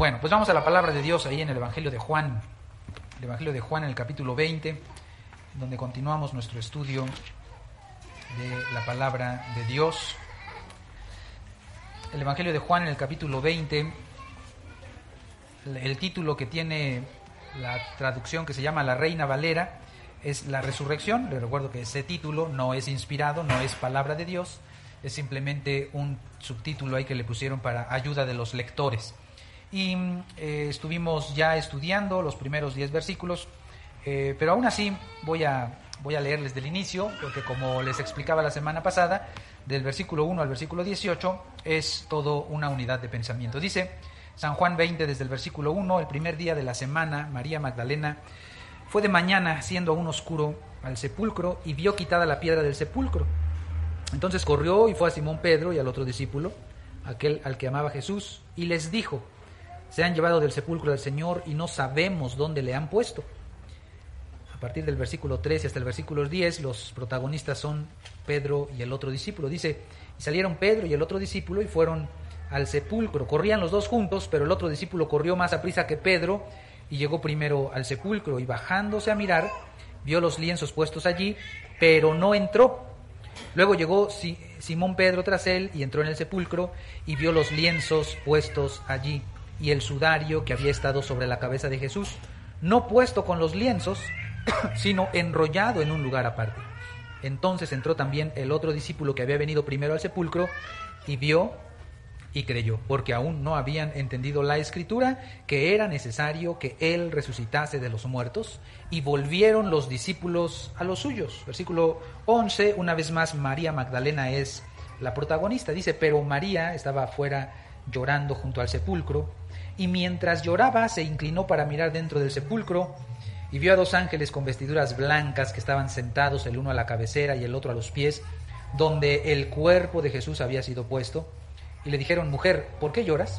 Bueno, pues vamos a la palabra de Dios ahí en el Evangelio de Juan. El Evangelio de Juan en el capítulo 20, donde continuamos nuestro estudio de la palabra de Dios. El Evangelio de Juan en el capítulo 20, el título que tiene la traducción que se llama La Reina Valera es La Resurrección. Les recuerdo que ese título no es inspirado, no es palabra de Dios, es simplemente un subtítulo ahí que le pusieron para ayuda de los lectores. Y estuvimos ya estudiando los primeros 10 versículos, pero aún así voy a leerles del inicio, porque como les explicaba la semana pasada, del versículo 1 al versículo 18 es todo una unidad de pensamiento. Dice San Juan 20 desde el versículo 1: el primer día de la semana, María Magdalena fue de mañana, siendo aún oscuro, al sepulcro y vio quitada la piedra del sepulcro. Entonces corrió y fue a Simón Pedro y al otro discípulo, aquel al que amaba Jesús, y les dijo: se han llevado del sepulcro del Señor y no sabemos dónde le han puesto. A partir del versículo 13 hasta el versículo 10, los protagonistas son Pedro y el otro discípulo. Dice: y salieron Pedro y el otro discípulo y fueron al sepulcro. Corrían los dos juntos, pero el otro discípulo corrió más aprisa que Pedro y llegó primero al sepulcro, y bajándose a mirar, vio los lienzos puestos allí, pero no entró. Luego llegó Simón Pedro tras él y entró en el sepulcro y vio los lienzos puestos allí y el sudario que había estado sobre la cabeza de Jesús, no puesto con los lienzos, sino enrollado en un lugar aparte. Entonces entró también el otro discípulo que había venido primero al sepulcro y vio y creyó, porque aún no habían entendido la Escritura, que era necesario que él resucitase de los muertos, y volvieron los discípulos a los suyos. Versículo 11, una vez más María Magdalena es la protagonista. Dice: pero María estaba afuera llorando junto al sepulcro, y mientras lloraba se inclinó para mirar dentro del sepulcro, y vio a dos ángeles con vestiduras blancas que estaban sentados, el uno a la cabecera y el otro a los pies, donde el cuerpo de Jesús había sido puesto. Y le dijeron: mujer, ¿por qué lloras?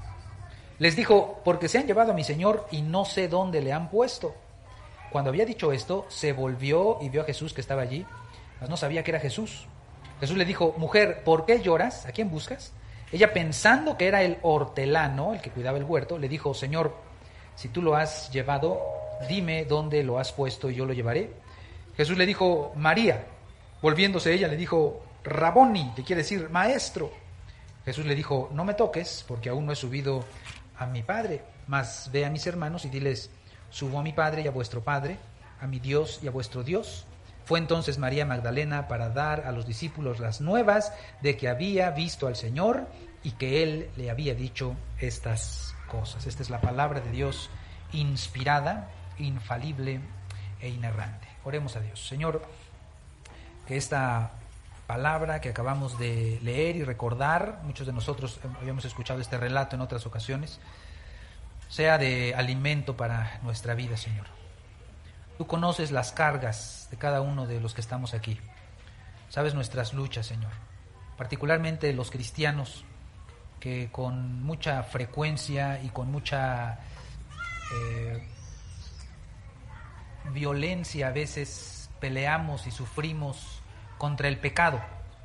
Les dijo: porque se han llevado a mi Señor y no sé dónde le han puesto. Cuando había dicho esto, se volvió y vio a Jesús que estaba allí, mas no sabía que era Jesús. Jesús le dijo: mujer, ¿por qué lloras? ¿A quién buscas? Ella, pensando que era el hortelano, el que cuidaba el huerto, le dijo: Señor, si tú lo has llevado, dime dónde lo has puesto y yo lo llevaré. Jesús le dijo: María. Volviéndose ella le dijo: Raboni, que quiere decir maestro. Jesús le dijo: no me toques, porque aún no he subido a mi Padre, mas ve a mis hermanos y diles: subo a mi Padre y a vuestro Padre, a mi Dios y a vuestro Dios. Fue entonces María Magdalena para dar a los discípulos las nuevas de que había visto al Señor y que Él le había dicho estas cosas. Esta es la palabra de Dios, inspirada, infalible e inerrante. Oremos a Dios. Señor, que esta palabra que acabamos de leer y recordar, muchos de nosotros habíamos escuchado este relato en otras ocasiones, sea de alimento para nuestra vida, Señor. Tú conoces las cargas de cada uno de los que estamos aquí. Sabes nuestras luchas, Señor. Particularmente los cristianos que con mucha frecuencia y con mucha violencia a veces peleamos y sufrimos contra el pecado,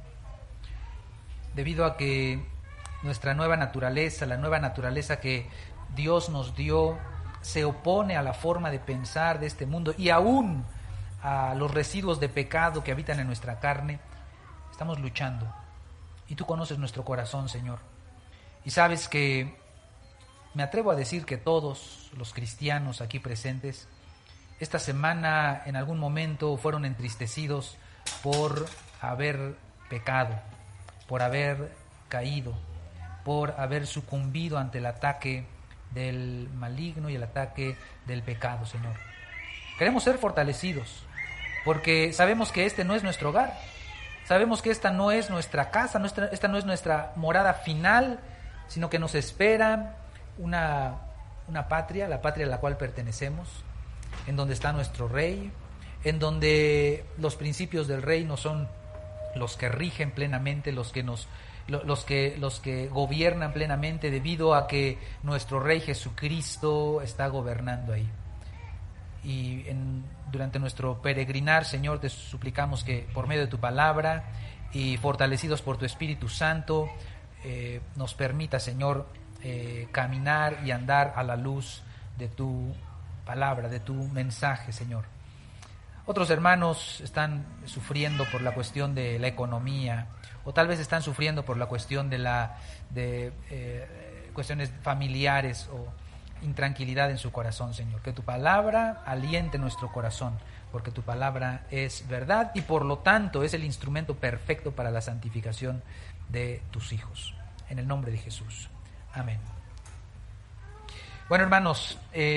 debido a que nuestra nueva naturaleza, la nueva naturaleza que Dios nos dio, se opone a la forma de pensar de este mundo y aún a los residuos de pecado que habitan en nuestra carne. Estamos luchando y tú conoces nuestro corazón, Señor, y sabes que me atrevo a decir que todos los cristianos aquí presentes esta semana en algún momento fueron entristecidos por haber pecado, por haber caído, por haber sucumbido ante el ataque del maligno y el ataque del pecado, Señor. Queremos ser fortalecidos, porque sabemos que este no es nuestro hogar, sabemos que esta no es nuestra casa, esta no es nuestra morada final, sino que nos espera una patria, la patria a la cual pertenecemos, en donde está nuestro Rey, en donde los principios del reino son los que rigen plenamente, los que gobiernan plenamente, debido a que nuestro Rey Jesucristo está gobernando ahí. Y durante nuestro peregrinar, Señor, te suplicamos que por medio de tu palabra y fortalecidos por tu Espíritu Santo, nos permita, Señor, caminar y andar a la luz de tu palabra, de tu mensaje, Señor. Otros hermanos están sufriendo por la cuestión de la economía, o tal vez están sufriendo por la cuestión de cuestiones familiares o intranquilidad en su corazón, Señor. Que tu palabra aliente nuestro corazón, porque tu palabra es verdad y por lo tanto es el instrumento perfecto para la santificación de tus hijos. En el nombre de Jesús. Amén. Bueno, hermanos,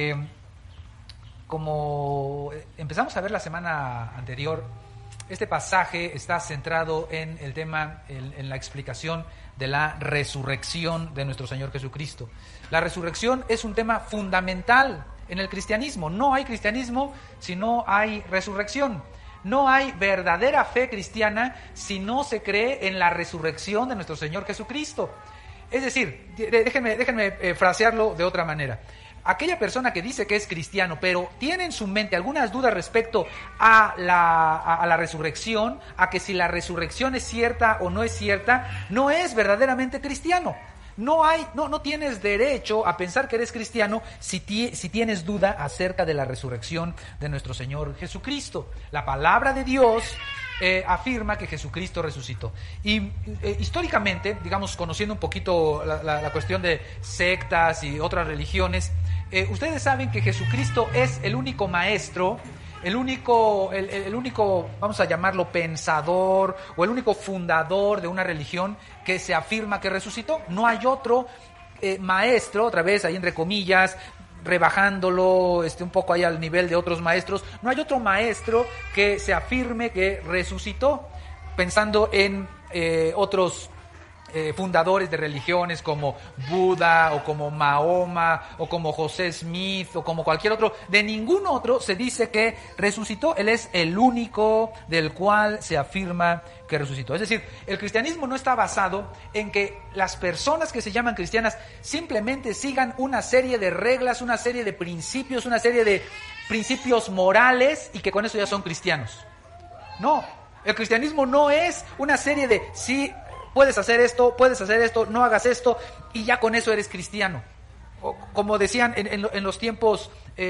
como empezamos a ver la semana anterior, este pasaje está centrado en el tema, en la explicación de la resurrección de nuestro Señor Jesucristo. La resurrección es un tema fundamental en el cristianismo. No hay cristianismo si no hay resurrección. No hay verdadera fe cristiana si no se cree en la resurrección de nuestro Señor Jesucristo. Es decir, déjenme frasearlo de otra manera. Aquella persona que dice que es cristiano, pero tiene en su mente algunas dudas respecto a la resurrección, a que si la resurrección es cierta o no es cierta, no es verdaderamente cristiano. No tienes derecho a pensar que eres cristiano si tienes duda acerca de la resurrección de nuestro Señor Jesucristo. La palabra de Dios afirma que Jesucristo resucitó. Y históricamente, digamos, conociendo un poquito la cuestión de sectas y otras religiones, ustedes saben que Jesucristo es el único maestro, el único, vamos a llamarlo pensador, o el único fundador de una religión que se afirma que resucitó. No hay otro maestro, otra vez ahí entre comillas, rebajándolo un poco ahí al nivel de otros maestros, no hay otro maestro que se afirme que resucitó, pensando en otros fundadores de religiones como Buda o como Mahoma o como José Smith o como cualquier otro. De ningún otro se dice que resucitó. Él es el único del cual se afirma que resucitó. Es decir, el cristianismo no está basado en que las personas que se llaman cristianas simplemente sigan una serie de reglas, una serie de principios, una serie de principios morales y que con eso ya son cristianos. No, el cristianismo no es una serie de sí, puedes hacer esto, no hagas esto, y ya con eso eres cristiano. O, como decían en los tiempos,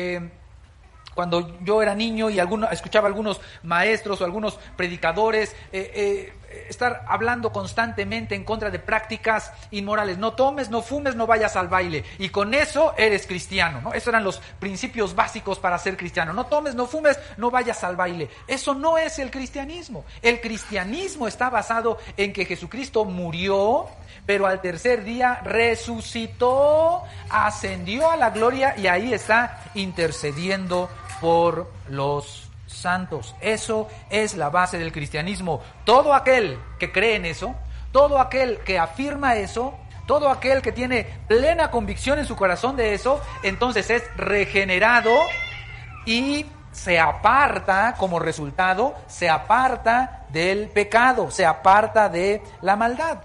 cuando yo era niño y escuchaba a algunos maestros o algunos predicadores estar hablando constantemente en contra de prácticas inmorales. No tomes, no fumes, no vayas al baile. Y con eso eres cristiano, ¿no? Esos eran los principios básicos para ser cristiano. No tomes, no fumes, no vayas al baile. Eso no es el cristianismo. El cristianismo está basado en que Jesucristo murió, pero al tercer día resucitó, ascendió a la gloria y ahí está intercediendo por los santos. Eso es la base del cristianismo. Todo aquel que cree en eso, todo aquel que afirma eso, todo aquel que tiene plena convicción en su corazón de eso, entonces es regenerado y se aparta como resultado, se aparta del pecado, se aparta de la maldad.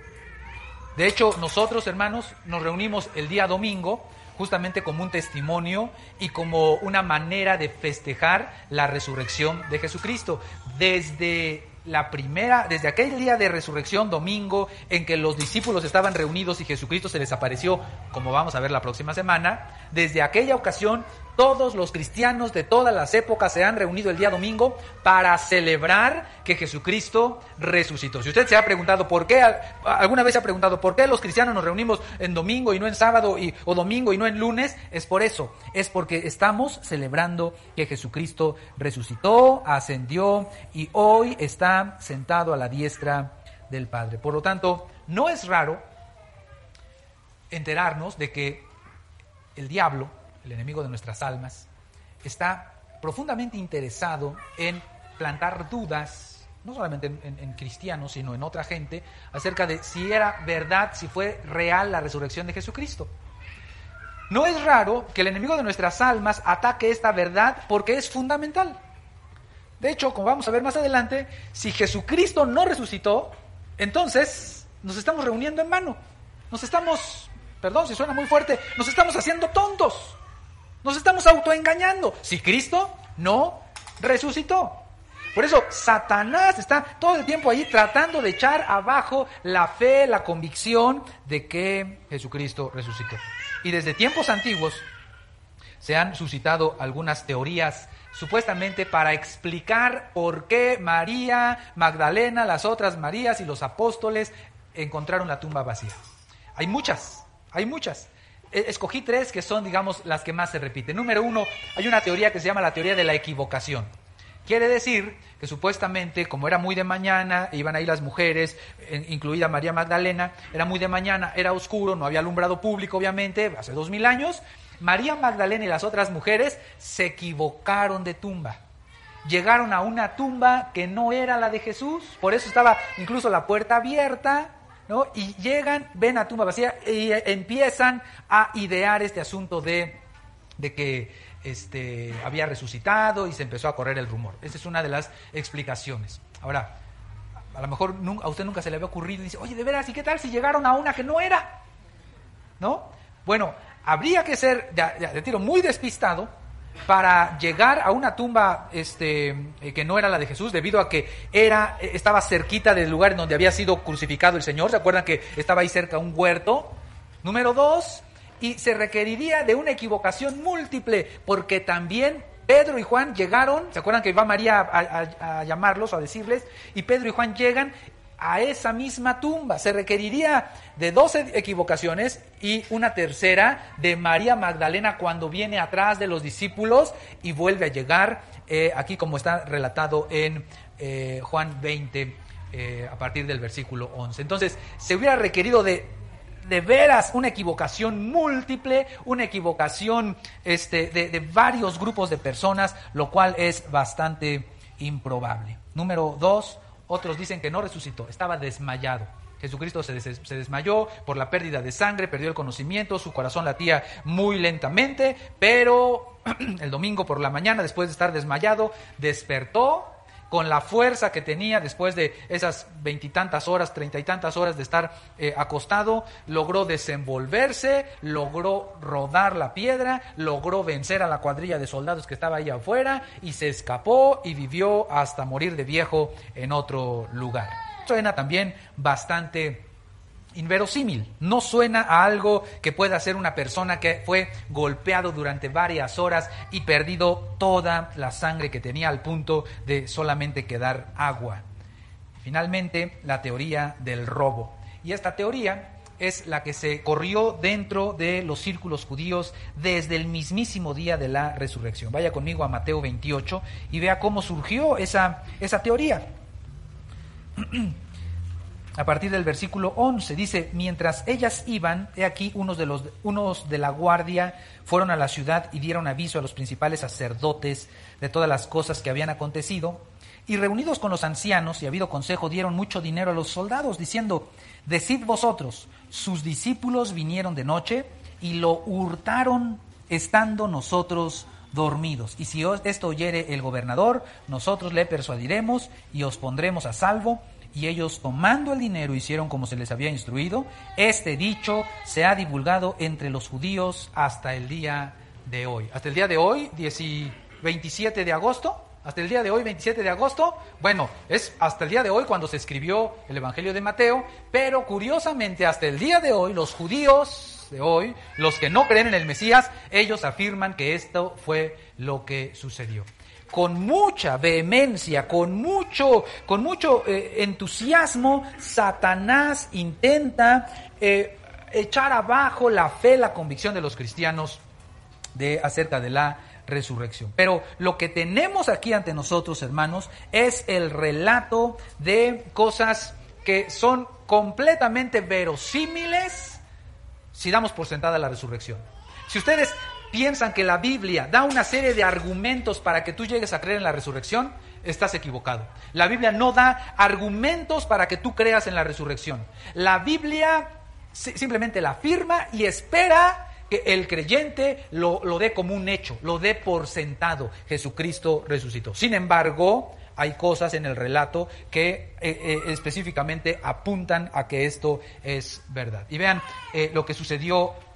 De hecho, nosotros, hermanos, nos reunimos el día domingo justamente como un testimonio y como una manera de festejar la resurrección de Jesucristo. Desde aquel día de resurrección, domingo, en que los discípulos estaban reunidos y Jesucristo se les apareció, como vamos a ver la próxima semana, desde aquella ocasión todos los cristianos de todas las épocas se han reunido el día domingo para celebrar que Jesucristo resucitó. Si usted se ha preguntado alguna vez se ha preguntado por qué los cristianos nos reunimos en domingo y no en sábado o domingo y no en lunes, es por eso, es porque estamos celebrando que Jesucristo resucitó, ascendió y hoy está sentado a la diestra del Padre. Por lo tanto, no es raro enterarnos de que el diablo, el enemigo de nuestras almas, está profundamente interesado en plantar dudas, no solamente en cristianos, sino en otra gente, acerca de si era verdad, si fue real la resurrección de Jesucristo. No es raro que el enemigo de nuestras almas ataque esta verdad porque es fundamental. De hecho, como vamos a ver más adelante, si Jesucristo no resucitó, entonces nos estamos reuniendo en vano. Nos estamos, perdón si suena muy fuerte, nos estamos haciendo tontos. Nos estamos autoengañando. Si Cristo no resucitó. Por eso Satanás está todo el tiempo ahí tratando de echar abajo la fe, la convicción de que Jesucristo resucitó. Y desde tiempos antiguos se han suscitado algunas teorías supuestamente para explicar por qué María Magdalena, las otras Marías y los apóstoles encontraron la tumba vacía. Hay muchas. Escogí 3 que son, digamos, las que más se repiten. Número 1, hay una teoría que se llama la teoría de la equivocación. Quiere decir que supuestamente, como era muy de mañana, iban ahí las mujeres, incluida María Magdalena, era muy de mañana, era oscuro, no había alumbrado público, obviamente, hace 2000 años, María Magdalena y las otras mujeres se equivocaron de tumba. Llegaron a una tumba que no era la de Jesús, por eso estaba incluso la puerta abierta, ¿no? Y llegan, ven la tumba vacía y empiezan a idear este asunto de que había resucitado y se empezó a correr el rumor. Esa es una de las explicaciones. Ahora, a lo mejor a usted nunca se le había ocurrido y dice, oye, de veras, ¿y qué tal si llegaron a una que no era? ¿No? Bueno, habría que ser de tiro muy despistado para llegar a una tumba que no era la de Jesús, debido a que estaba cerquita del lugar en donde había sido crucificado el Señor. ¿Se acuerdan que estaba ahí cerca un huerto? Número 2, y se requeriría de una equivocación múltiple, porque también Pedro y Juan llegaron, ¿se acuerdan que va María a llamarlos o a decirles? Y Pedro y Juan llegan a esa misma tumba. Se requeriría de 2 equivocaciones y una tercera de María Magdalena cuando viene atrás de los discípulos y vuelve a llegar, aquí como está relatado en Juan 20, a partir del versículo 11. Entonces, se hubiera requerido de veras una equivocación múltiple, una equivocación de varios grupos de personas, lo cual es bastante improbable. Número 2, otros dicen que no resucitó, estaba desmayado. Jesucristo se desmayó por la pérdida de sangre, perdió el conocimiento, su corazón latía muy lentamente, pero el domingo por la mañana, después de estar desmayado, despertó con la fuerza que tenía después de esas 20 y tantas horas, 30 y tantas horas de estar acostado, logró desenvolverse, logró rodar la piedra, logró vencer a la cuadrilla de soldados que estaba ahí afuera y se escapó y vivió hasta morir de viejo en otro lugar. Suena también bastante inverosímil, no suena a algo que pueda hacer una persona que fue golpeado durante varias horas y perdido toda la sangre que tenía al punto de solamente quedar agua. Finalmente, la teoría del robo. Y esta teoría es la que se corrió dentro de los círculos judíos desde el mismísimo día de la resurrección. Vaya conmigo a Mateo 28 y vea cómo surgió esa teoría. A partir del versículo 11, dice, mientras ellas iban, he aquí unos de la guardia fueron a la ciudad y dieron aviso a los principales sacerdotes de todas las cosas que habían acontecido, y reunidos con los ancianos y habido consejo, dieron mucho dinero a los soldados, diciendo, decid vosotros, sus discípulos vinieron de noche y lo hurtaron estando nosotros dormidos. Y si esto oyere el gobernador, nosotros le persuadiremos y os pondremos a salvo. Y ellos, tomando el dinero, hicieron como se les había instruido. Este dicho se ha divulgado entre los judíos hasta el día de hoy. Hasta el día de hoy, 27 de agosto. Hasta el día de hoy, 27 de agosto. Bueno, es hasta el día de hoy cuando se escribió el Evangelio de Mateo. Pero curiosamente, hasta el día de hoy, los judíos de hoy, los que no creen en el Mesías, ellos afirman que esto fue lo que sucedió. Con mucha vehemencia, con mucho entusiasmo, Satanás intenta echar abajo la fe, la convicción de los cristianos acerca de la resurrección. Pero lo que tenemos aquí ante nosotros, hermanos, es el relato de cosas que son completamente verosímiles si damos por sentada la resurrección. Si ustedes piensan que la Biblia da una serie de argumentos para que tú llegues a creer en la resurrección, estás equivocado. La Biblia no da argumentos para que tú creas en la resurrección. La Biblia simplemente la afirma y espera que el creyente lo dé como un hecho, lo dé por sentado. Jesucristo resucitó. Sin embargo, hay cosas en el relato que específicamente apuntan a que esto es verdad. Y vean lo que sucedió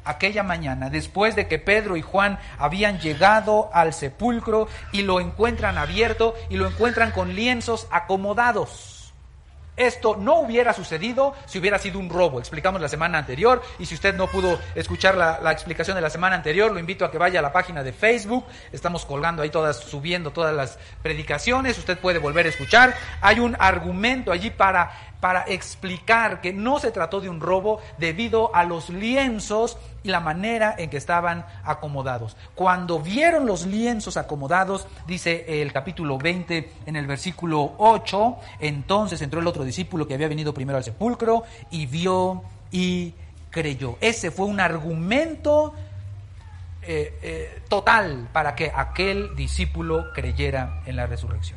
aquella mañana, después de que Pedro y Juan habían llegado al sepulcro y lo encuentran abierto y lo encuentran con lienzos acomodados. Esto no hubiera sucedido si hubiera sido un robo. Explicamos la semana anterior, y si usted no pudo escuchar la explicación de la semana anterior, lo invito a que vaya a la página de Facebook. Estamos colgando ahí subiendo todas las predicaciones. Usted puede volver a escuchar. Hay un argumento allí para explicar que no se trató de un robo debido a los lienzos y la manera en que estaban acomodados. Cuando vieron los lienzos acomodados, dice el capítulo 20 en el versículo 8, entonces entró el otro discípulo que había venido primero al sepulcro y vio y creyó. Ese fue un argumento total para que aquel discípulo creyera en la resurrección.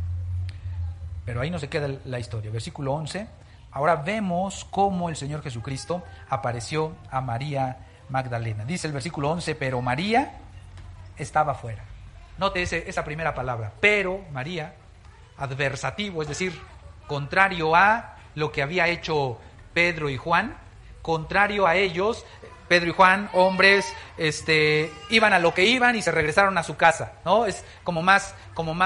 Pero ahí no se queda la historia. Versículo 11, ahora vemos cómo el Señor Jesucristo apareció a María Magdalena. Dice el versículo 11, pero María estaba fuera. Note esa primera palabra, pero María, adversativo, es decir, contrario a lo que había hecho Pedro y Juan, contrario a ellos. Pedro y Juan, hombres, iban a lo que iban y se regresaron a su casa, ¿no? Es como más,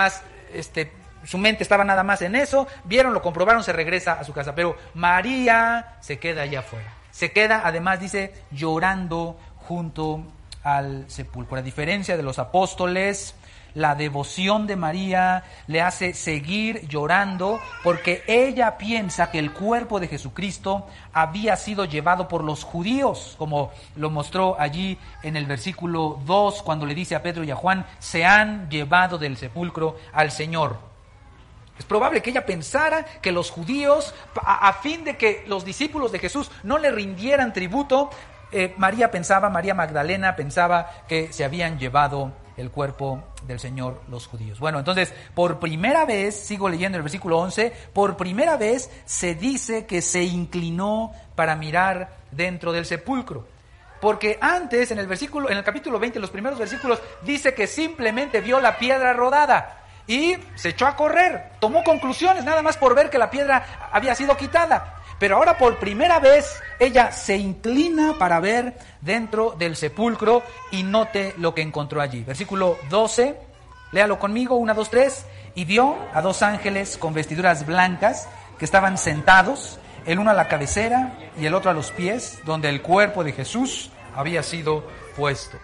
su mente estaba nada más en eso, vieron, lo comprobaron, se regresa a su casa. Pero María se queda allá afuera. Se queda, además dice, llorando junto al sepulcro. A diferencia de los apóstoles, la devoción de María le hace seguir llorando porque ella piensa que el cuerpo de Jesucristo había sido llevado por los judíos, como lo mostró allí en el versículo 2, cuando le dice a Pedro y a Juan, se han llevado del sepulcro al Señor. Es probable que ella pensara que los judíos, a fin de que los discípulos de Jesús no le rindieran tributo, María Magdalena pensaba que se habían llevado el cuerpo del Señor los judíos. Bueno, entonces, por primera vez, sigo leyendo el versículo 11, por primera vez se dice que se inclinó para mirar dentro del sepulcro. Porque antes, en el capítulo 20, los primeros versículos, dice que simplemente vio la piedra rodada. Y se echó a correr, tomó conclusiones nada más por ver que la piedra había sido quitada. Pero ahora por primera vez ella se inclina para ver dentro del sepulcro y note lo que encontró allí. Versículo 12, léalo conmigo, 1, 2, 3. Y vio a 2 ángeles con vestiduras blancas que estaban sentados, el uno a la cabecera y el otro a los pies, donde el cuerpo de Jesús había sido puesto.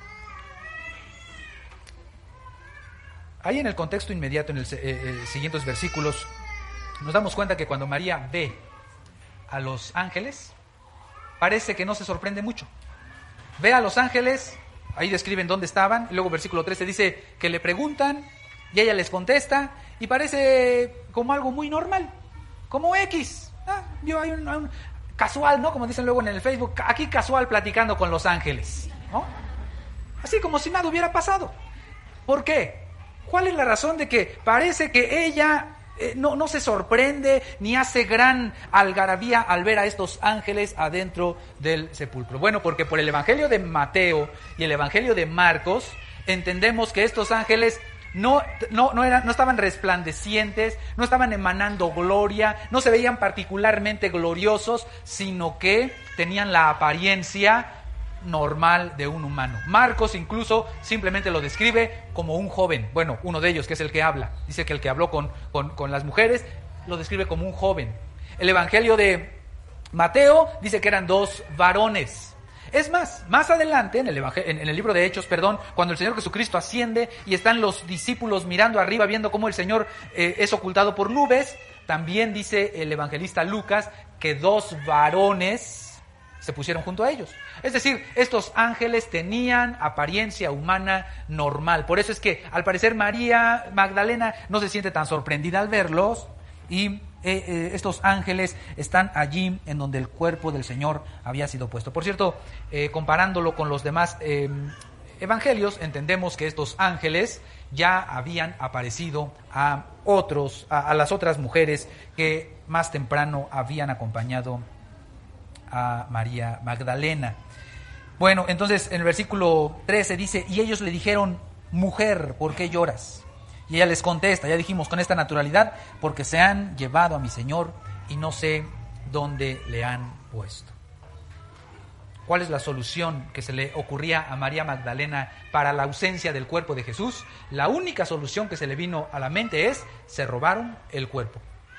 Ahí en el contexto inmediato, en los siguientes versículos, nos damos cuenta que cuando María ve a los ángeles, parece que no se sorprende mucho. Ve a los ángeles, ahí describen dónde estaban, y luego versículo 13 dice que le preguntan, y ella les contesta, y parece como algo muy normal, como X. Yo hay un casual, ¿no? Como dicen luego en el Facebook, aquí casual platicando con los ángeles, ¿no? Así como si nada hubiera pasado. ¿Por qué? ¿Cuál es la razón de que parece que ella no se sorprende ni hace gran algarabía al ver a estos ángeles adentro del sepulcro? Bueno, porque por el Evangelio de Mateo y el Evangelio de Marcos entendemos que estos ángeles no estaban resplandecientes, no estaban emanando gloria, no se veían particularmente gloriosos, sino que tenían la apariencia normal de un humano. Marcos incluso simplemente lo describe como un joven. Bueno, uno de ellos, que es el que habla, dice que el que habló con las mujeres lo describe como un joven. El Evangelio de Mateo dice que eran 2 varones. Es más adelante en el libro de Hechos, cuando el Señor Jesucristo asciende y están los discípulos mirando arriba, viendo cómo el Señor es ocultado por nubes, también dice el evangelista Lucas que 2 varones se pusieron junto a ellos. Es decir, estos ángeles tenían apariencia humana normal. Por eso es que, al parecer, María Magdalena no se siente tan sorprendida al verlos, y estos ángeles están allí en donde el cuerpo del Señor había sido puesto. Por cierto, comparándolo con los demás evangelios, entendemos que estos ángeles ya habían aparecido a las otras mujeres que más temprano habían acompañado a María Magdalena. Bueno, entonces en el versículo 13 dice, y ellos le dijeron, mujer, ¿por qué lloras? Y ella les contesta, ya dijimos, con esta naturalidad, porque se han llevado a mi Señor y no sé dónde le han puesto. ¿Cuál es la solución que se le ocurría a María Magdalena para la ausencia del cuerpo de Jesús? La única solución que se le vino a la mente es: se robaron el cuerpo.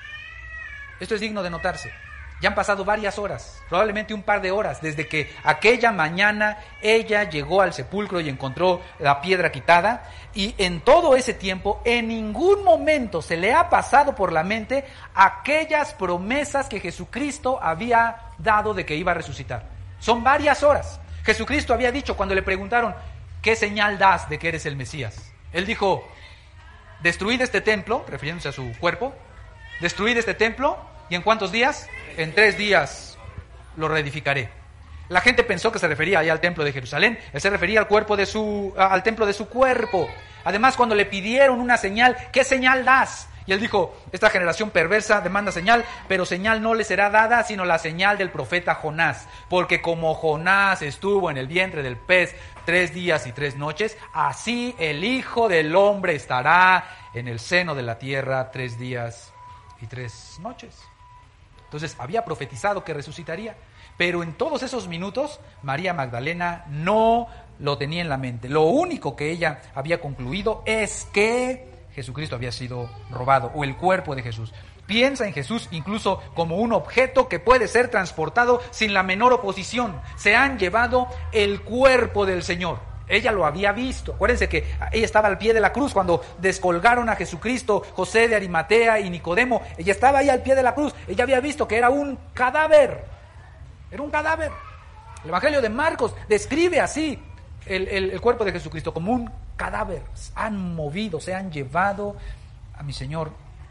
Esto es digno de notarse. Ya han pasado varias horas, probablemente un par de horas, desde que aquella mañana ella llegó al sepulcro y encontró la piedra quitada, y en todo ese tiempo, en ningún momento se le ha pasado por la mente aquellas promesas que Jesucristo había dado de que iba a resucitar. Son varias horas. Jesucristo había dicho, cuando le preguntaron: ¿qué señal das de que eres el Mesías? Él dijo: destruid este templo, refiriéndose a su cuerpo, destruid este templo, ¿y en cuántos días? En 3 días lo reedificaré. La gente pensó que se refería allá al templo de Jerusalén. Él se refería al al templo de su cuerpo. Además, cuando le pidieron una señal: ¿qué señal das? Y él dijo: esta generación perversa demanda señal, pero señal no le será dada sino la señal del profeta Jonás. Porque como Jonás estuvo en el vientre del pez 3 días y 3 noches, así el Hijo del Hombre estará en el seno de la tierra 3 días y 3 noches. Entonces había profetizado que resucitaría, pero en todos esos minutos María Magdalena no lo tenía en la mente. Lo único que ella había concluido es que Jesucristo había sido robado, o el cuerpo de Jesús. Piensa en Jesús incluso como un objeto que puede ser transportado sin la menor oposición. Se han llevado el cuerpo del Señor. Ella lo había visto. Acuérdense que ella estaba al pie de la cruz cuando descolgaron a Jesucristo, José de Arimatea y Nicodemo. Ella estaba ahí al pie de la cruz. Ella había visto que era un cadáver. Era un cadáver. El Evangelio de Marcos describe así el cuerpo de Jesucristo, como un cadáver. Han movido, se han llevado a mi Señor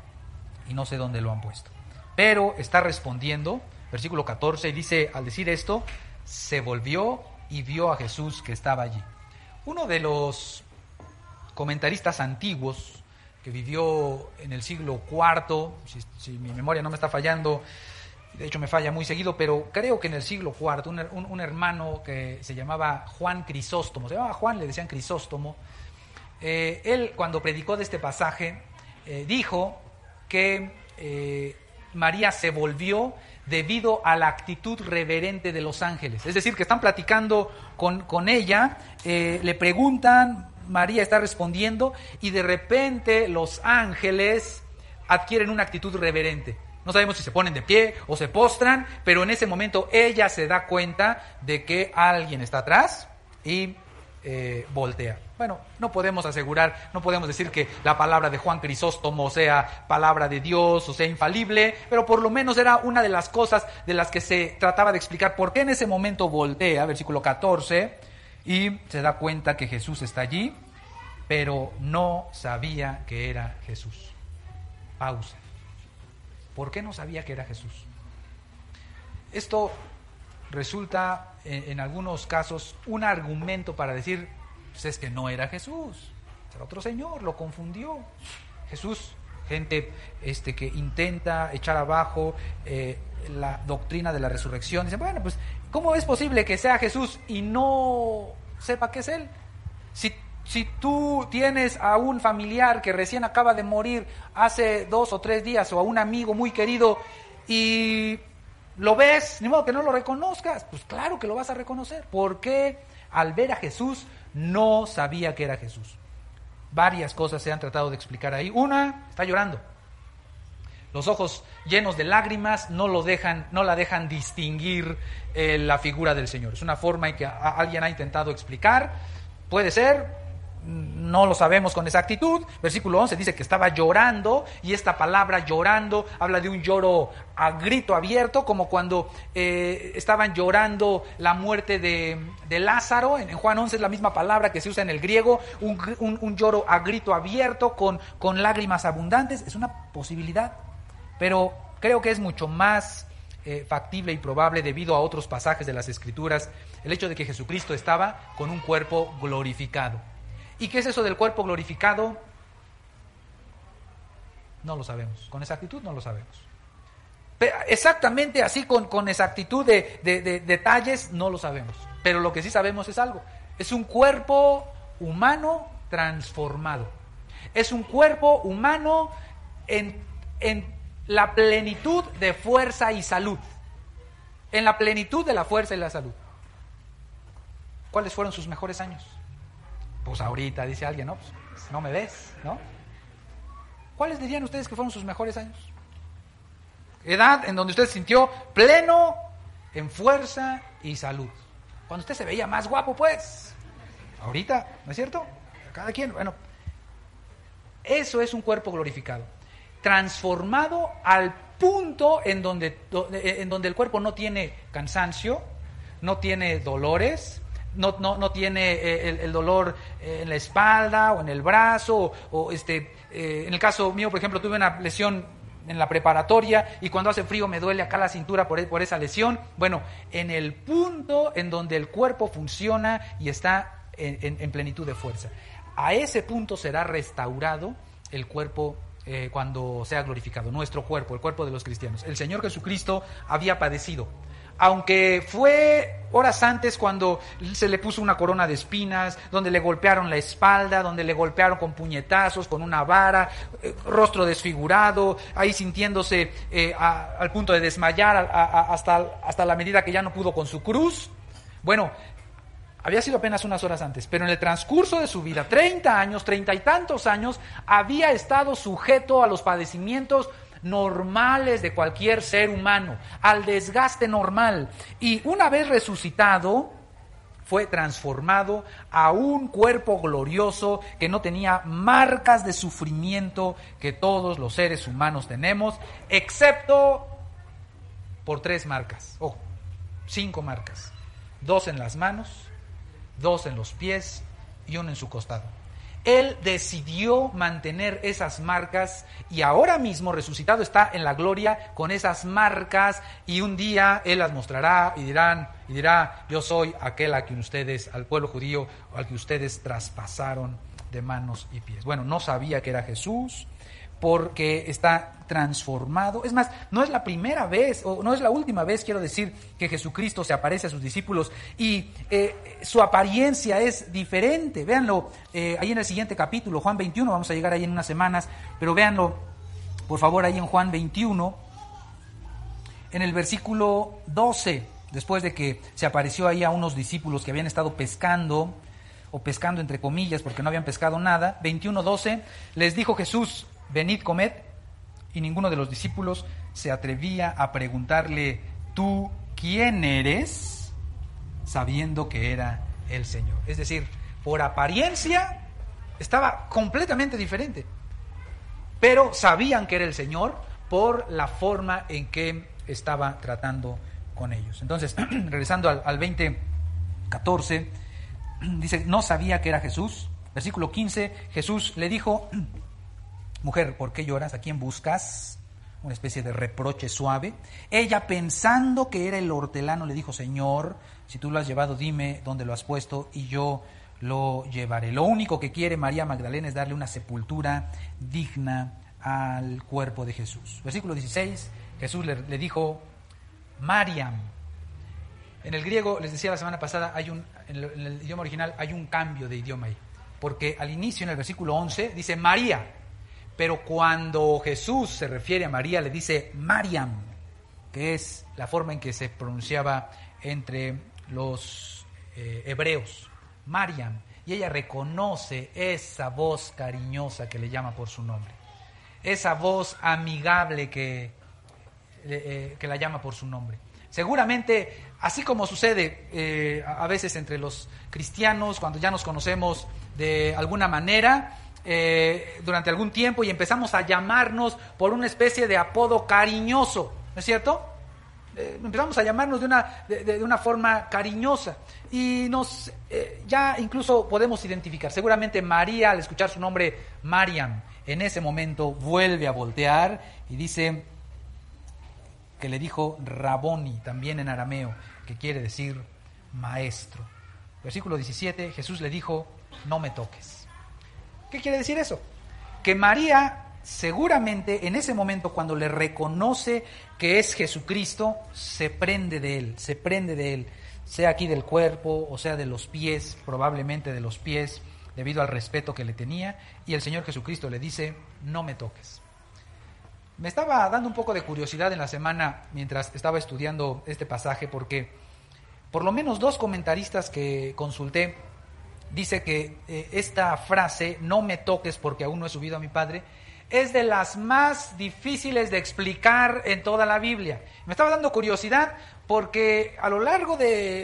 y no sé dónde lo han puesto. Pero está respondiendo, versículo 14, y dice, al decir esto, se volvió y vio a Jesús que estaba allí. Uno de los comentaristas antiguos que vivió en el siglo IV, si mi memoria no me está fallando, de hecho me falla muy seguido, pero creo que en el siglo IV, un hermano que se llamaba Juan Crisóstomo, se llamaba Juan, le decían Crisóstomo, él cuando predicó de este pasaje dijo que María se volvió debido a la actitud reverente de los ángeles. Es decir, que están platicando con ella, le preguntan, María está respondiendo, y de repente los ángeles adquieren una actitud reverente. No sabemos si se ponen de pie o se postran, pero en ese momento ella se da cuenta de que alguien está atrás y voltea. Bueno, no podemos asegurar, no podemos decir que la palabra de Juan Crisóstomo sea palabra de Dios o sea infalible, pero por lo menos era una de las cosas de las que se trataba de explicar por qué en ese momento voltea, versículo 14, y se da cuenta que Jesús está allí, pero no sabía que era Jesús. Pausa. ¿Por qué no sabía que era Jesús? Esto resulta en algunos casos un argumento para decir, pues es que no era Jesús, era otro señor, lo confundió. Jesús, gente que intenta echar abajo la doctrina de la resurrección, dice, bueno, pues ¿cómo es posible que sea Jesús y no sepa que es Él? Si tú tienes a un familiar que recién acaba de morir hace 2 o 3 días, o a un amigo muy querido, y lo ves, ni modo que no lo reconozcas, pues claro que lo vas a reconocer. ¿Por qué al ver a Jesús no sabía que era Jesús? Varias cosas se han tratado de explicar ahí. Una, está llorando. Los ojos llenos de lágrimas no la dejan distinguir la figura del Señor. Es una forma en que alguien ha intentado explicar. Puede ser, no lo sabemos con exactitud. Versículo 11 dice que estaba llorando, y esta palabra llorando habla de un lloro a grito abierto, como cuando estaban llorando la muerte de Lázaro. En Juan 11 es la misma palabra que se usa en el griego, un lloro a grito abierto con lágrimas abundantes. Es una posibilidad, pero creo que es mucho más factible y probable, debido a otros pasajes de las Escrituras, el hecho de que Jesucristo estaba con un cuerpo glorificado. ¿Y qué es eso del cuerpo glorificado? No lo sabemos, con exactitud no lo sabemos. Pero exactamente así, con exactitud de detalles, no lo sabemos. Pero lo que sí sabemos es algo: es un cuerpo humano transformado. Es un cuerpo humano en la plenitud de fuerza y salud. En la plenitud de la fuerza y la salud. ¿cuáles fueron sus mejores años? Pues ahorita, dice alguien, ¿no? Pues no me ves, ¿no? ¿Cuáles dirían ustedes que fueron sus mejores años? Edad en donde usted se sintió pleno en fuerza y salud. Cuando usted se veía más guapo, pues. Ahorita, ¿no es cierto? Cada quien, bueno. Eso es un cuerpo glorificado. Transformado al punto en donde el cuerpo no tiene cansancio, no tiene dolores, no tiene el dolor en la espalda o en el brazo, en el caso mío, por ejemplo, tuve una lesión en la preparatoria y cuando hace frío me duele acá la cintura por esa lesión. Bueno, en el punto en donde el cuerpo funciona y está en plenitud de fuerza. A ese punto será restaurado el cuerpo cuando sea glorificado, nuestro cuerpo, el cuerpo de los cristianos. El Señor Jesucristo había padecido. Aunque fue horas antes cuando se le puso una corona de espinas, donde le golpearon la espalda, donde le golpearon con puñetazos, con una vara, rostro desfigurado, ahí sintiéndose al punto de desmayar hasta la medida que ya no pudo con su cruz. Bueno, había sido apenas unas horas antes, pero en el transcurso de su vida, 30 años, 30 y tantos años, había estado sujeto a los padecimientos normales de cualquier ser humano, al desgaste normal. Y una vez resucitado, fue transformado a un cuerpo glorioso que no tenía marcas de sufrimiento que todos los seres humanos tenemos, excepto por 3 marcas, 5 marcas, 2 en las manos, 2 en los pies y 1 en su costado. Él decidió mantener esas marcas y ahora mismo resucitado está en la gloria con esas marcas y un día Él las mostrará y dirá, yo soy aquel al pueblo judío, al que ustedes traspasaron de manos y pies. Bueno, no sabía que era Jesús porque está transformado. Es más, no es la primera vez, o no es la última vez, quiero decir, que Jesucristo se aparece a sus discípulos y su apariencia es diferente. Véanlo ahí en el siguiente capítulo, Juan 21, vamos a llegar ahí en unas semanas, pero véanlo, por favor, ahí en Juan 21, en el versículo 12, después de que se apareció ahí a unos discípulos que habían estado pescando, o pescando entre comillas, porque no habían pescado nada, 21:12, les dijo Jesús, venid, comed, y ninguno de los discípulos se atrevía a preguntarle, ¿tú quién eres? Sabiendo que era el Señor. Es decir, por apariencia estaba completamente diferente, pero sabían que era el Señor por la forma en que estaba tratando con ellos. Entonces, regresando al 20:14, dice, no sabía que era Jesús. Versículo 15, Jesús le dijo, mujer, ¿por qué lloras? ¿A quién buscas? Una especie de reproche suave. Ella, pensando que era el hortelano, le dijo, Señor, si tú lo has llevado, dime dónde lo has puesto y yo lo llevaré. Lo único que quiere María Magdalena es darle una sepultura digna al cuerpo de Jesús. Versículo 16, Jesús le dijo, Mariam. En el griego, les decía la semana pasada, en el idioma original hay un cambio de idioma ahí, porque al inicio, en el versículo 11, dice María, pero cuando Jesús se refiere a María, le dice Mariam, que es la forma en que se pronunciaba entre los hebreos, Mariam, y ella reconoce esa voz cariñosa que le llama por su nombre, esa voz amigable que la llama por su nombre. Seguramente, así como sucede a veces entre los cristianos, cuando ya nos conocemos de alguna manera, durante algún tiempo y empezamos a llamarnos por una especie de apodo cariñoso, ¿no es cierto? Empezamos a llamarnos de una forma cariñosa y ya incluso podemos identificar. Seguramente María, al escuchar su nombre Mariam, en ese momento vuelve a voltear y dice que le dijo Raboni, también en arameo, que quiere decir maestro. Versículo 17, Jesús le dijo, no me toques. ¿Qué quiere decir eso? Que María seguramente en ese momento, cuando le reconoce que es Jesucristo, se prende de él, sea aquí del cuerpo o sea de los pies, probablemente de los pies, debido al respeto que le tenía, y el Señor Jesucristo le dice, no me toques. Me estaba dando un poco de curiosidad en la semana mientras estaba estudiando este pasaje, porque por lo menos 2 comentaristas que consulté, dice que esta frase, no me toques porque aún no he subido a mi Padre, es de las más difíciles de explicar en toda la Biblia. Me estaba dando curiosidad porque a lo largo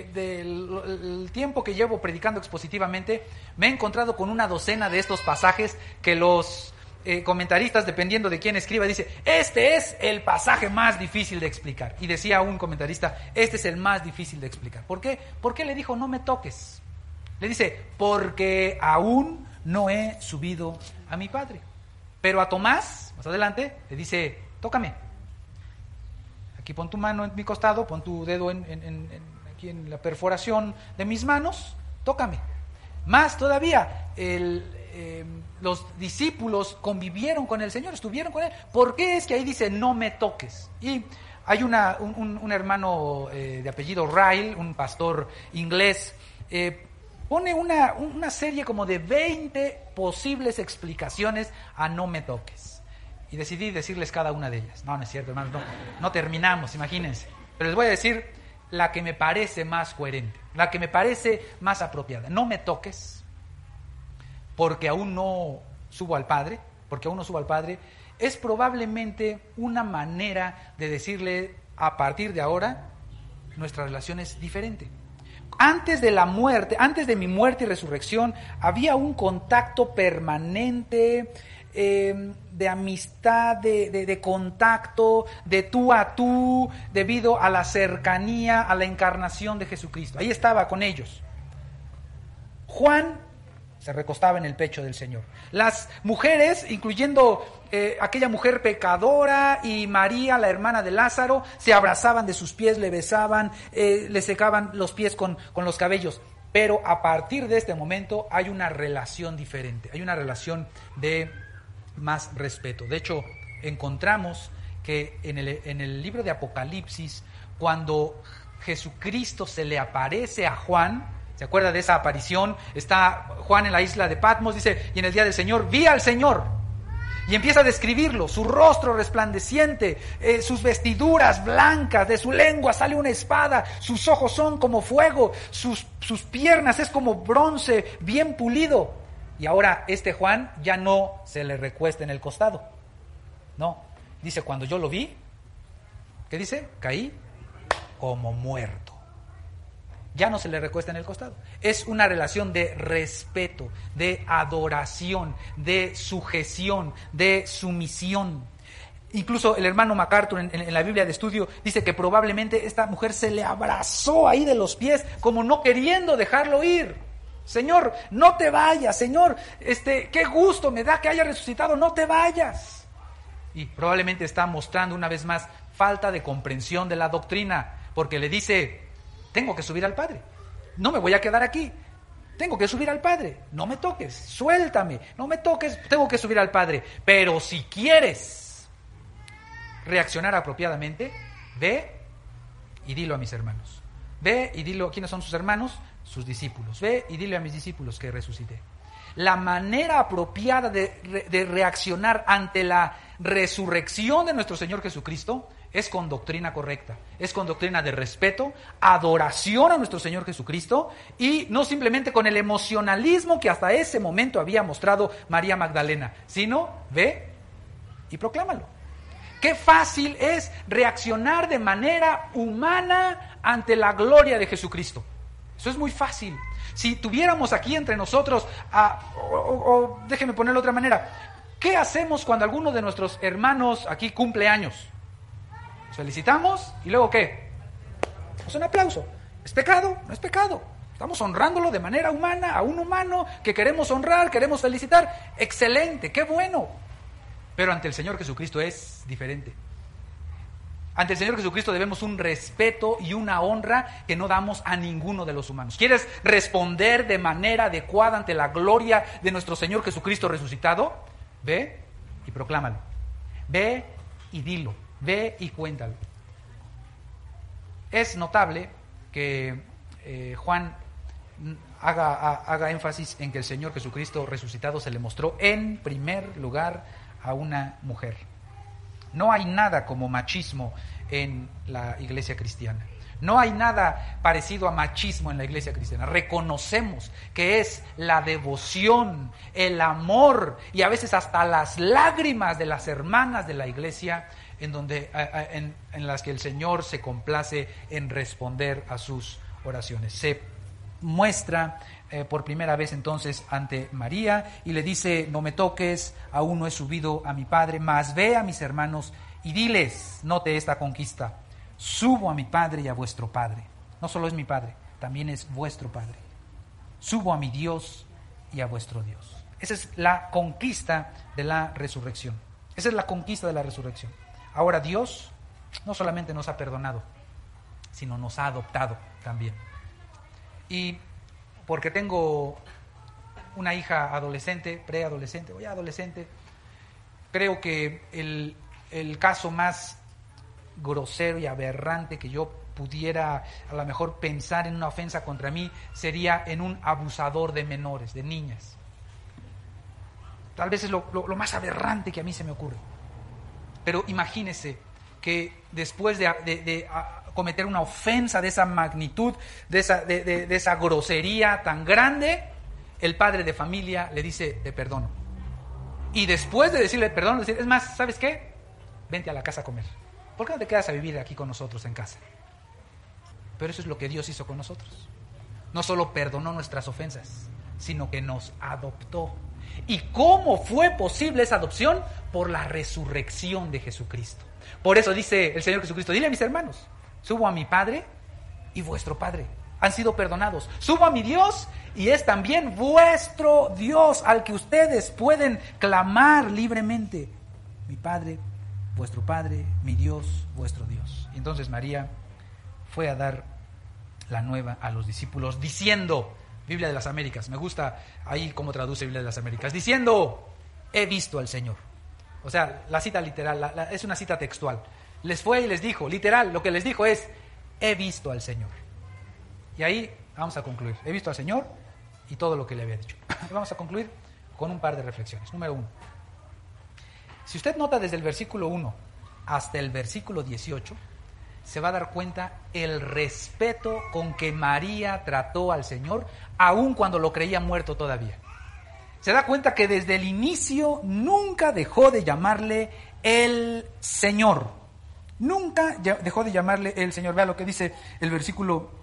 del tiempo que llevo predicando expositivamente, me he encontrado con una docena de estos pasajes que los comentaristas, dependiendo de quién escriba, dice, este es el pasaje más difícil de explicar. Y decía un comentarista, este es el más difícil de explicar. ¿Por qué? ¿Por qué le dijo no me toques? Le dice, porque aún no he subido a mi Padre. Pero a Tomás, más adelante, le dice, tócame. Aquí pon tu mano en mi costado, pon tu dedo aquí en la perforación de mis manos, tócame. Más todavía, los discípulos convivieron con el Señor, estuvieron con Él. ¿Por qué es que ahí dice, no me toques? Y hay un hermano de apellido Ryle, un pastor inglés, pone una serie como de 20 posibles explicaciones a no me toques. Y decidí decirles cada una de ellas. No es cierto, hermanos, no terminamos, imagínense. Pero les voy a decir la que me parece más coherente, la que me parece más apropiada. No me toques, porque aún no subo al Padre, es probablemente una manera de decirle, a partir de ahora, nuestra relación es diferente. Antes de la muerte, antes de mi muerte y resurrección, había un contacto permanente, de amistad, de contacto, de tú a tú, debido a la cercanía, a la encarnación de Jesucristo. Ahí estaba con ellos. Juan se recostaba en el pecho del Señor. Las mujeres, incluyendo aquella mujer pecadora y María, la hermana de Lázaro, se abrazaban de sus pies, le besaban, le secaban los pies con los cabellos. Pero a partir de este momento hay una relación diferente, hay una relación de más respeto. De hecho, encontramos que en el libro de Apocalipsis, cuando Jesucristo se le aparece a Juan, ¿se acuerda de esa aparición? Está Juan en la isla de Patmos, dice, y en el día del Señor vi al Señor. Y empieza a describirlo, su rostro resplandeciente, sus vestiduras blancas, de su lengua sale una espada, sus ojos son como fuego, sus piernas es como bronce bien pulido. Y ahora Juan ya no se le recuesta en el costado. No, dice, cuando yo lo vi, ¿qué dice? Caí como muerto. Ya no se le recuesta en el costado. Es una relación de respeto, de adoración, de sujeción, de sumisión. Incluso el hermano MacArthur en la Biblia de estudio dice que probablemente esta mujer se le abrazó ahí de los pies, como no queriendo dejarlo ir. Señor, no te vayas, Señor, qué gusto me da que haya resucitado, no te vayas. Y probablemente está mostrando una vez más falta de comprensión de la doctrina, porque le dice, tengo que subir al Padre, no me voy a quedar aquí, tengo que subir al Padre, no me toques, suéltame, no me toques, tengo que subir al Padre. Pero si quieres reaccionar apropiadamente, ve y dilo a mis hermanos, ve y dilo, ¿quiénes son sus hermanos? Sus discípulos. Ve y dile a mis discípulos que resucité. La manera apropiada de reaccionar ante la resurrección de nuestro Señor Jesucristo es con doctrina correcta, es con doctrina de respeto, adoración a nuestro Señor Jesucristo, y no simplemente con el emocionalismo que hasta ese momento había mostrado María Magdalena, sino ve y proclámalo. Qué fácil es reaccionar de manera humana ante la gloria de Jesucristo. Eso es muy fácil. Si tuviéramos aquí entre nosotros, déjenme ponerlo de otra manera, ¿qué hacemos cuando alguno de nuestros hermanos aquí cumple años? Los felicitamos y luego ¿qué? Pues un aplauso. ¿Es pecado? No es pecado. Estamos honrándolo de manera humana, a un humano que queremos honrar, queremos felicitar. Excelente, qué bueno. Pero ante el Señor Jesucristo es diferente. Ante el Señor Jesucristo debemos un respeto y una honra que no damos a ninguno de los humanos. ¿Quieres responder de manera adecuada ante la gloria de nuestro Señor Jesucristo resucitado? Ve y proclámalo. Ve y dilo. Ve y cuéntalo. Es notable que Juan haga énfasis en que el Señor Jesucristo resucitado se le mostró en primer lugar a una mujer. No hay nada como machismo en la iglesia cristiana. No hay nada parecido a machismo en la iglesia cristiana. Reconocemos que es la devoción, el amor y a veces hasta las lágrimas de las hermanas de la iglesia en las que el Señor se complace en responder a sus oraciones. Se muestra por primera vez entonces ante María y le dice: no me toques, aún no he subido a mi Padre, mas ve a mis hermanos y diles, note esta conquista: subo a mi Padre y a vuestro Padre. No solo es mi Padre, también es vuestro Padre. Subo a mi Dios y a vuestro Dios. Esa es la conquista de la resurrección. Esa es la conquista de la resurrección. Ahora Dios no solamente nos ha perdonado, sino nos ha adoptado también. Y porque tengo una hija adolescente, preadolescente o ya adolescente, creo que el caso más grosero y aberrante que yo pudiera a lo mejor pensar en una ofensa contra mí sería en un abusador de menores, de niñas. Tal vez es lo más aberrante que a mí se me ocurre. Pero imagínese que después de cometer una ofensa de esa magnitud, de esa grosería tan grande, el padre de familia le dice: te perdono. Y después de decirle perdón, le dice: es más, ¿sabes qué? Vente a la casa a comer. ¿Por qué no te quedas a vivir aquí con nosotros en casa? Pero eso es lo que Dios hizo con nosotros. No solo perdonó nuestras ofensas, sino que nos adoptó. ¿Y cómo fue posible esa adopción? Por la resurrección de Jesucristo. Por eso dice el Señor Jesucristo: dile a mis hermanos, subo a mi Padre y vuestro Padre. Han sido perdonados. Subo a mi Dios y es también vuestro Dios, al que ustedes pueden clamar libremente. Mi Padre, vuestro Padre, mi Dios, vuestro Dios. Y entonces María fue a dar la nueva a los discípulos diciendo, Biblia de las Américas, me gusta ahí cómo traduce Biblia de las Américas, diciendo: he visto al Señor. O sea, la cita literal, es una cita textual. Les fue y les dijo, literal, lo que les dijo es: he visto al Señor. Y ahí vamos a concluir. He visto al Señor y todo lo que le había dicho. Y vamos a concluir con un par de reflexiones. Número 1. Si usted nota desde el versículo 1 hasta el versículo 18, se va a dar cuenta el respeto con que María trató al Señor, aun cuando lo creía muerto todavía. Se da cuenta que desde el inicio nunca dejó de llamarle el Señor. Nunca dejó de llamarle el Señor. Vea lo que dice el versículo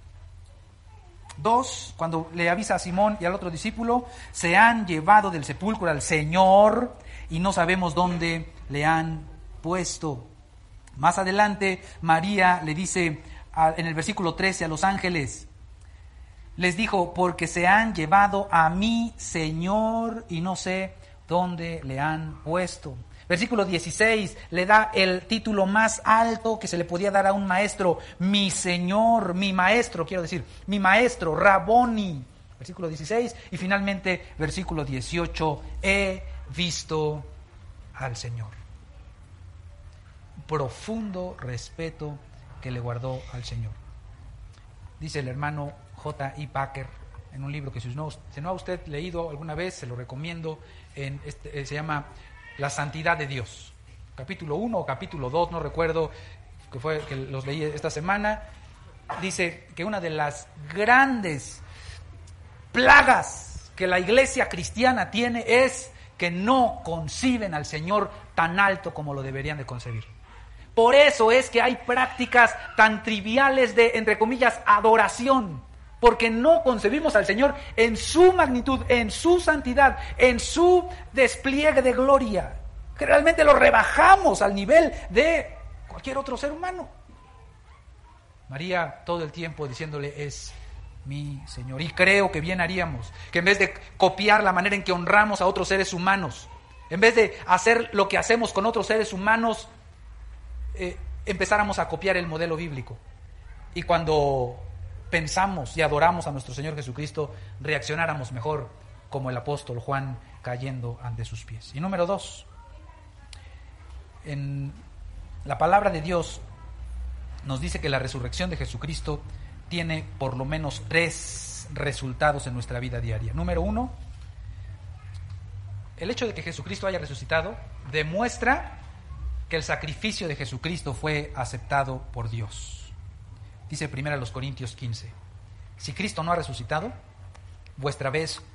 2, cuando le avisa a Simón y al otro discípulo: se han llevado del sepulcro al Señor y no sabemos dónde le han puesto. Más adelante, María le dice en el versículo 13 a los ángeles, les dijo: porque se han llevado a mi Señor y no sé dónde le han puesto. Versículo 16 le da el título más alto que se le podía dar a un maestro: mi Señor, mi maestro, mi maestro, Raboni. Versículo 16 y finalmente versículo 18, he visto al Señor. Profundo respeto que le guardó al Señor. Dice el hermano J.I. Packer en un libro que si no ha usted leído alguna vez, se lo recomiendo, se llama La Santidad de Dios. Capítulo 1 o capítulo 2, no recuerdo, que los leí esta semana. Dice que una de las grandes plagas que la iglesia cristiana tiene es que no conciben al Señor tan alto como lo deberían de concebir. Por eso es que hay prácticas tan triviales de, entre comillas, adoración, porque no concebimos al Señor en su magnitud, en su santidad, en su despliegue de gloria, que realmente lo rebajamos al nivel de cualquier otro ser humano. María todo el tiempo diciéndole: es mi Señor. Y creo que bien haríamos que en vez de copiar la manera en que honramos a otros seres humanos, en vez de hacer lo que hacemos con otros seres humanos, empezáramos a copiar el modelo bíblico. Y cuando pensamos y adoramos a nuestro Señor Jesucristo, reaccionáramos mejor como el apóstol Juan, cayendo ante sus pies. Y número 2, en la palabra de Dios nos dice que la resurrección de Jesucristo tiene por lo menos 3 resultados en nuestra vida diaria. Número 1, el hecho de que Jesucristo haya resucitado demuestra que el sacrificio de Jesucristo fue aceptado por Dios. Dice 1 Corintios 15. Si Cristo no ha resucitado, vuestra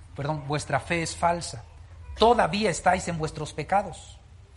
fe es falsa. Todavía estáis en vuestros pecados.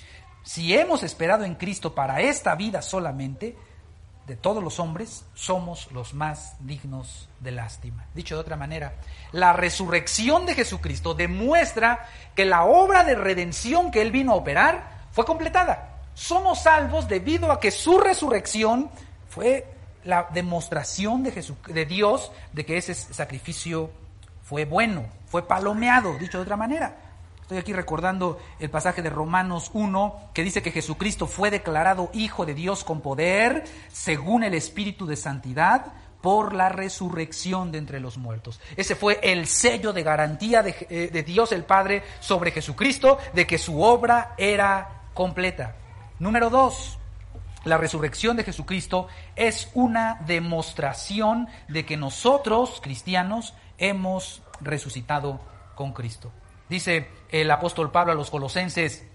Si hemos esperado en Cristo para esta vida solamente, de todos los hombres, somos los más dignos de lástima. Dicho de otra manera, la resurrección de Jesucristo demuestra que la obra de redención que Él vino a operar fue completada. Somos salvos debido a que su resurrección fue la demostración de Dios de que ese sacrificio fue bueno, fue palomeado, dicho de otra manera. Estoy aquí recordando el pasaje de Romanos 1 que dice que Jesucristo fue declarado Hijo de Dios con poder según el Espíritu de Santidad por la resurrección de entre los muertos. Ese fue el sello de garantía de Dios el Padre sobre Jesucristo, de que su obra era completa. Número 2, la resurrección de Jesucristo es una demostración de que nosotros, cristianos, hemos resucitado con Cristo. Dice el apóstol Pablo a los Colosenses: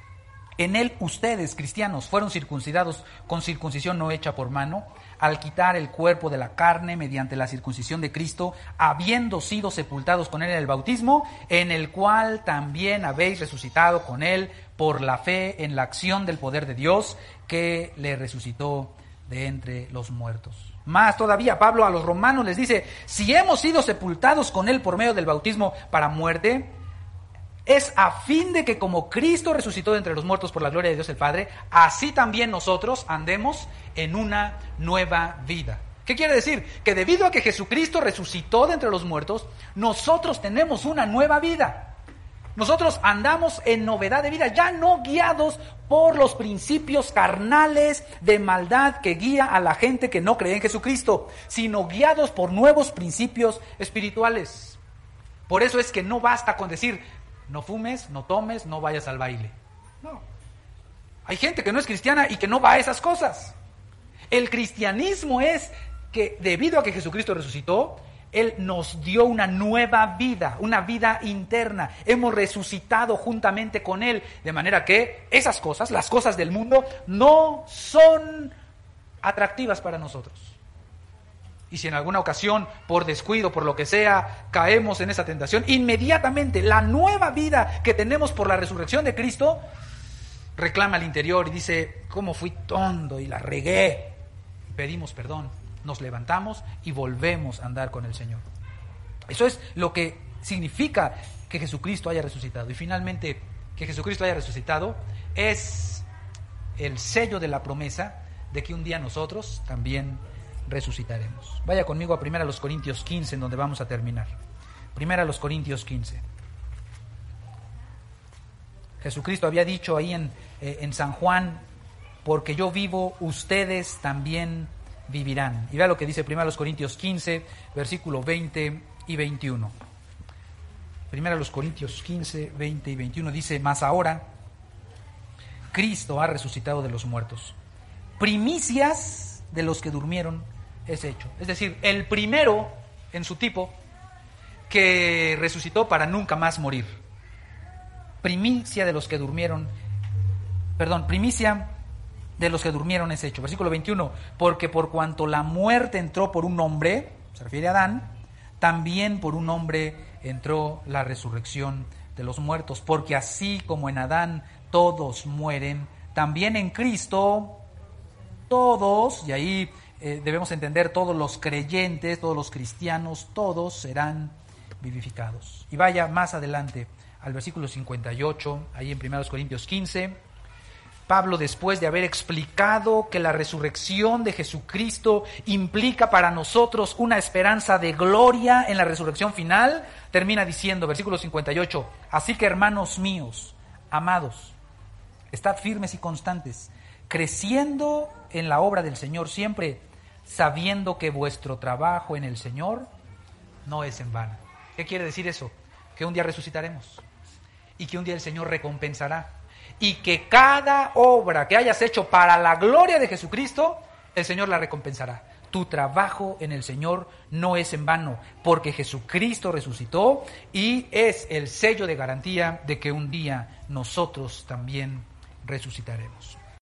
en Él ustedes, cristianos, fueron circuncidados con circuncisión no hecha por mano, al quitar el cuerpo de la carne mediante la circuncisión de Cristo, habiendo sido sepultados con Él en el bautismo, en el cual también habéis resucitado con Él por la fe en la acción del poder de Dios que le resucitó de entre los muertos. Más todavía, Pablo a los romanos les dice: si hemos sido sepultados con Él por medio del bautismo para muerte, es a fin de que como Cristo resucitó de entre los muertos por la gloria de Dios el Padre, así también nosotros andemos en una nueva vida. ¿Qué quiere decir? Que debido a que Jesucristo resucitó de entre los muertos, nosotros tenemos una nueva vida. Nosotros andamos en novedad de vida, ya no guiados por los principios carnales de maldad que guía a la gente que no cree en Jesucristo, sino guiados por nuevos principios espirituales. Por eso es que no basta con decir: no fumes, no tomes, no vayas al baile. No. Hay gente que no es cristiana y que no va a esas cosas. El cristianismo es que debido a que Jesucristo resucitó, Él nos dio una nueva vida, una vida interna. Hemos resucitado juntamente con Él, de manera que esas cosas, las cosas del mundo, no son atractivas para nosotros. Y si en alguna ocasión, por descuido, por lo que sea, caemos en esa tentación, inmediatamente la nueva vida que tenemos por la resurrección de Cristo reclama al interior y dice: ¿cómo fui tonto y la regué? Pedimos perdón, nos levantamos y volvemos a andar con el Señor. Eso es lo que significa que Jesucristo haya resucitado. Y finalmente, que Jesucristo haya resucitado es el sello de la promesa de que un día nosotros también resucitaremos. Vaya conmigo a 1 Corintios 15, en donde vamos a terminar. 1 Corintios 15. Jesucristo había dicho ahí en San Juan: porque yo vivo, ustedes también vivirán. Y vea lo que dice 1 Corintios 15, versículo 20 y 21. 1 Corintios 15, 20 y 21 dice: mas ahora Cristo ha resucitado de los muertos, primicias de los que durmieron es hecho. Es decir, el primero en su tipo que resucitó para nunca más morir. Primicia de los que durmieron es hecho. Versículo 21, porque por cuanto la muerte entró por un hombre, se refiere a Adán, también por un hombre entró la resurrección de los muertos, porque así como en Adán todos mueren, también en Cristo todos, y ahí debemos entender todos los creyentes, todos los cristianos, todos serán vivificados. Y vaya más adelante al versículo 58, ahí en 1 Corintios 15, Pablo, después de haber explicado que la resurrección de Jesucristo implica para nosotros una esperanza de gloria en la resurrección final, termina diciendo, versículo 58, así que hermanos míos, amados, estad firmes y constantes, creciendo en la obra del Señor siempre, sabiendo que vuestro trabajo en el Señor no es en vano. ¿Qué quiere decir eso? Que un día resucitaremos y que un día el Señor recompensará, y que cada obra que hayas hecho para la gloria de Jesucristo, el Señor la recompensará. Tu trabajo en el Señor no es en vano, porque Jesucristo resucitó y es el sello de garantía de que un día nosotros también resucitaremos.